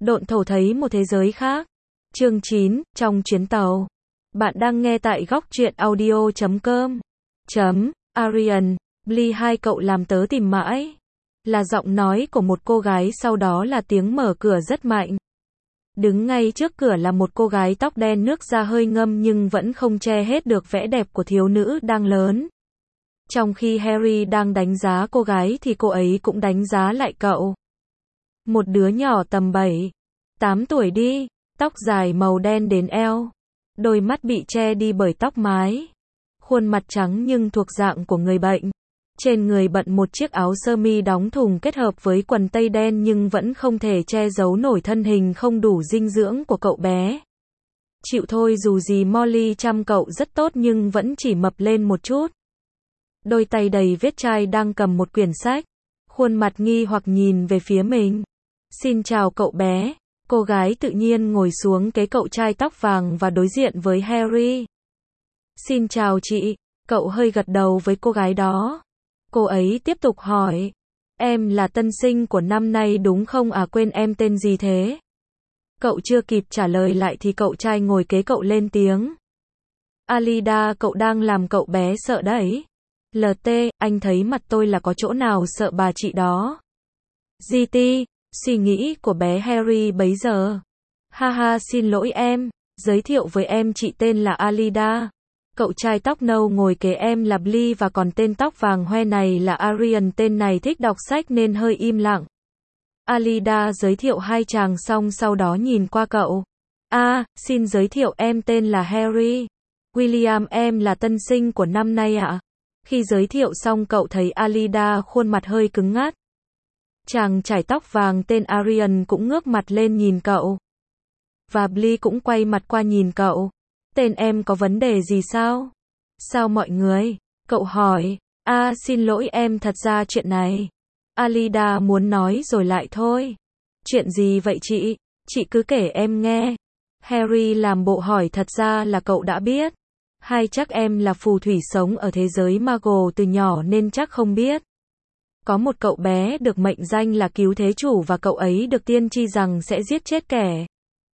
Độn thổ thấy một thế giới khác. Chương 9, trong chuyến tàu. Bạn đang nghe tại góc truyện audio.com. Arian, Blee hai cậu làm tớ tìm mãi. Là giọng nói của một cô gái, sau đó là tiếng mở cửa rất mạnh. Đứng ngay trước cửa là một cô gái tóc đen, nước da hơi ngâm nhưng vẫn không che hết được vẻ đẹp của thiếu nữ đang lớn. Trong khi Harry đang đánh giá cô gái thì cô ấy cũng đánh giá lại cậu. Một đứa nhỏ tầm 7, 8 tuổi đi, tóc dài màu đen đến eo, đôi mắt bị che đi bởi tóc mái, khuôn mặt trắng nhưng thuộc dạng của người bệnh. Trên người bận một chiếc áo sơ mi đóng thùng kết hợp với quần tây đen nhưng vẫn không thể che giấu nổi thân hình không đủ dinh dưỡng của cậu bé. Chịu thôi, dù gì Molly chăm cậu rất tốt nhưng vẫn chỉ mập lên một chút. Đôi tay đầy vết chai đang cầm một quyển sách, khuôn mặt nghi hoặc nhìn về phía mình. Xin chào cậu bé. Cô gái tự nhiên ngồi xuống kế cậu trai tóc vàng và đối diện với Harry. Xin chào chị. Cậu hơi gật đầu với cô gái đó. Cô ấy tiếp tục hỏi. Em là tân sinh của năm nay đúng không à, quên em tên gì thế? Cậu chưa kịp trả lời lại thì cậu trai ngồi kế cậu lên tiếng. Alida, cậu đang làm cậu bé sợ đấy. LT, anh thấy mặt tôi là có chỗ nào sợ bà chị đó? GT, suy nghĩ của bé Harry bấy giờ. Haha, xin lỗi em, giới thiệu với em, chị tên là Alida. Cậu trai tóc nâu ngồi kế em là Blee và còn tên tóc vàng hoe này là Arian. Tên này thích đọc sách nên hơi im lặng. Alida giới thiệu hai chàng xong sau đó nhìn qua cậu. Xin giới thiệu, em tên là Harry. William, em là tân sinh của năm nay ạ. Khi giới thiệu xong cậu thấy Alida khuôn mặt hơi cứng ngắc. Chàng trải tóc vàng tên Arian cũng ngước mặt lên nhìn cậu. Và Blee cũng quay mặt qua nhìn cậu. Tên em có vấn đề gì sao? Sao mọi người? Cậu hỏi. Xin lỗi em, thật ra chuyện này. Alida muốn nói rồi lại thôi. Chuyện gì vậy chị? Chị cứ kể em nghe. Harry làm bộ hỏi, thật ra là cậu đã biết. Chắc em là phù thủy sống ở thế giới Muggle từ nhỏ nên chắc không biết. Có một cậu bé được mệnh danh là cứu thế chủ và cậu ấy được tiên tri rằng sẽ giết chết kẻ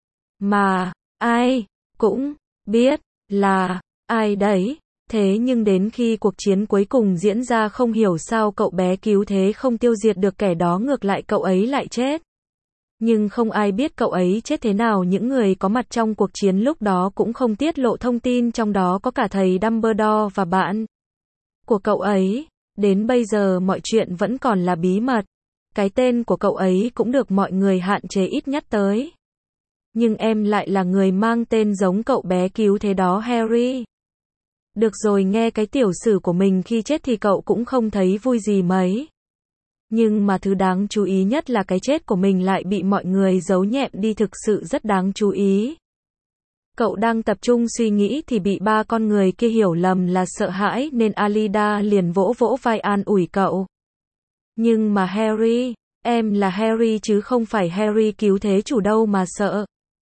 mà ai cũng biết là ai đấy. Thế nhưng đến khi cuộc chiến cuối cùng diễn ra, không hiểu sao cậu bé cứu thế không tiêu diệt được kẻ đó, ngược lại cậu ấy lại chết. Nhưng không ai biết cậu ấy chết thế nào, những người có mặt trong cuộc chiến lúc đó cũng không tiết lộ thông tin, trong đó có cả thầy Dumbledore và bạn của cậu ấy. Đến bây giờ mọi chuyện vẫn còn là bí mật. Cái tên của cậu ấy cũng được mọi người hạn chế ít nhắc tới. Nhưng em lại là người mang tên giống cậu bé cứu thế đó, Harry. Được rồi, nghe cái tiểu sử của mình khi chết thì cậu cũng không thấy vui gì mấy. Nhưng mà thứ đáng chú ý nhất là cái chết của mình lại bị mọi người giấu nhẹm đi, thực sự rất đáng chú ý. Cậu đang tập trung suy nghĩ thì bị ba con người kia hiểu lầm là sợ hãi nên Alida liền vỗ vỗ vai an ủi cậu. Nhưng mà Harry, em là Harry chứ không phải Harry cứu thế chủ đâu mà sợ.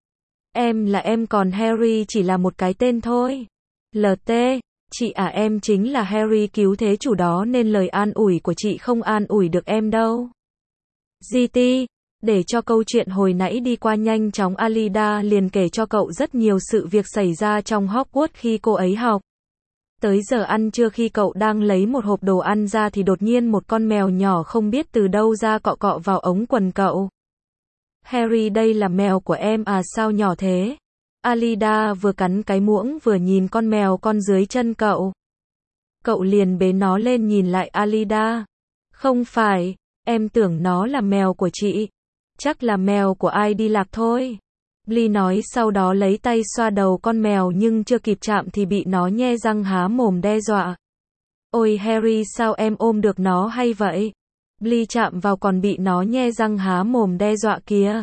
Em là em, còn Harry chỉ là một cái tên thôi. LT, chị em chính là Harry cứu thế chủ đó nên lời an ủi của chị không an ủi được em đâu. GT, để cho câu chuyện hồi nãy đi qua nhanh chóng, Alida liền kể cho cậu rất nhiều sự việc xảy ra trong Hogwarts khi cô ấy học. Tới giờ ăn trưa, khi cậu đang lấy một hộp đồ ăn ra thì đột nhiên một con mèo nhỏ không biết từ đâu ra cọ cọ vào ống quần cậu. Harry, đây là mèo của em à, sao nhỏ thế? Alida vừa cắn cái muỗng vừa nhìn con mèo con dưới chân cậu. Cậu liền bế nó lên nhìn lại Alida. Không phải, em tưởng nó là mèo của chị. Chắc là mèo của ai đi lạc thôi. Blee nói, sau đó lấy tay xoa đầu con mèo nhưng chưa kịp chạm thì bị nó nhe răng há mồm đe dọa. Ôi Harry, sao em ôm được nó hay vậy? Blee chạm vào còn bị nó nhe răng há mồm đe dọa kìa.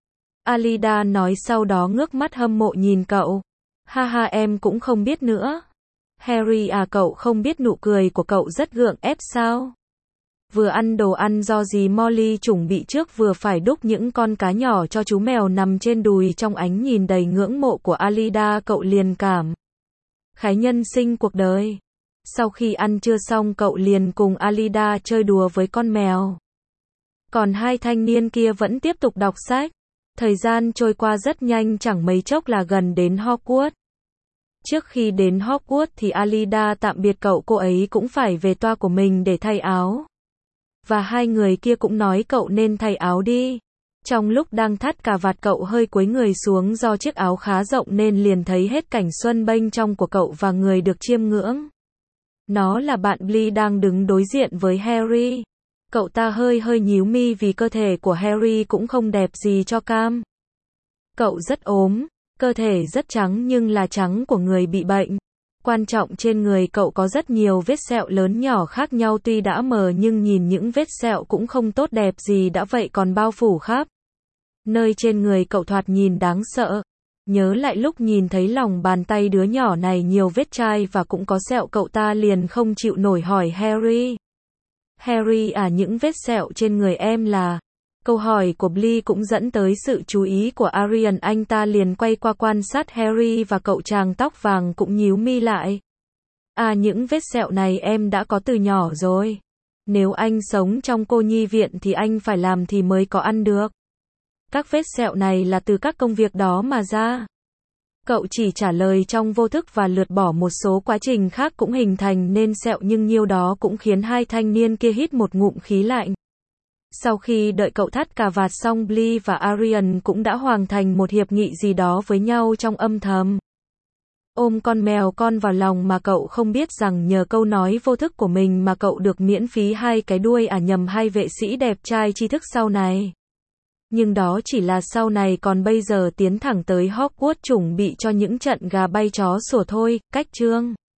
Alida nói, sau đó ngước mắt hâm mộ nhìn cậu. Haha, em cũng không biết nữa. Harry cậu không biết nụ cười của cậu rất gượng ép sao? Vừa ăn đồ ăn do dì Molly chuẩn bị trước, vừa phải đúc những con cá nhỏ cho chú mèo nằm trên đùi. Trong ánh nhìn đầy ngưỡng mộ của Alida, cậu liền cảm khái nhân sinh cuộc đời. Sau khi ăn trưa xong, cậu liền cùng Alida chơi đùa với con mèo. Còn hai thanh niên kia vẫn tiếp tục đọc sách. Thời gian trôi qua rất nhanh, chẳng mấy chốc là gần đến Hogwarts. Trước khi đến Hogwarts thì Alida tạm biệt cậu, cô ấy cũng phải về toa của mình để thay áo. Và hai người kia cũng nói cậu nên thay áo đi. Trong lúc đang thắt cà vạt, cậu hơi cúi người xuống do chiếc áo khá rộng nên liền thấy hết cảnh xuân bênh trong của cậu và người được chiêm ngưỡng. Nó là bạn Blee đang đứng đối diện với Harry. Cậu ta hơi nhíu mi vì cơ thể của Harry cũng không đẹp gì cho cam. Cậu rất ốm, cơ thể rất trắng nhưng là trắng của người bị bệnh. Quan trọng trên người cậu có rất nhiều vết sẹo lớn nhỏ khác nhau, tuy đã mờ nhưng nhìn những vết sẹo cũng không tốt đẹp gì đã vậy còn bao phủ khắp nơi trên người cậu, thoạt nhìn đáng sợ. Nhớ lại lúc nhìn thấy lòng bàn tay đứa nhỏ này nhiều vết chai và cũng có sẹo, cậu ta liền không chịu nổi hỏi Harry. Harry à, những vết sẹo trên người em là... Câu hỏi của Blee cũng dẫn tới sự chú ý của Arian, anh ta liền quay qua quan sát Harry và cậu chàng tóc vàng cũng nhíu mi lại. À, những vết sẹo này em đã có từ nhỏ rồi. Nếu anh sống trong cô nhi viện thì anh phải làm thì mới có ăn được. Các vết sẹo này là từ các công việc đó mà ra. Cậu chỉ trả lời trong vô thức và lược bỏ một số quá trình khác cũng hình thành nên sẹo, nhưng nhiêu đó cũng khiến hai thanh niên kia hít một ngụm khí lạnh. Sau khi đợi cậu thắt cà vạt xong, Blee và Arian cũng đã hoàn thành một hiệp nghị gì đó với nhau trong âm thầm. Ôm con mèo con vào lòng mà cậu không biết rằng nhờ câu nói vô thức của mình mà cậu được miễn phí 2 cái đuôi, nhầm, 2 vệ sĩ đẹp trai tri thức sau này. Nhưng đó chỉ là sau này, còn bây giờ tiến thẳng tới Hogwarts chuẩn bị cho những trận gà bay chó sủa thôi. Cách chương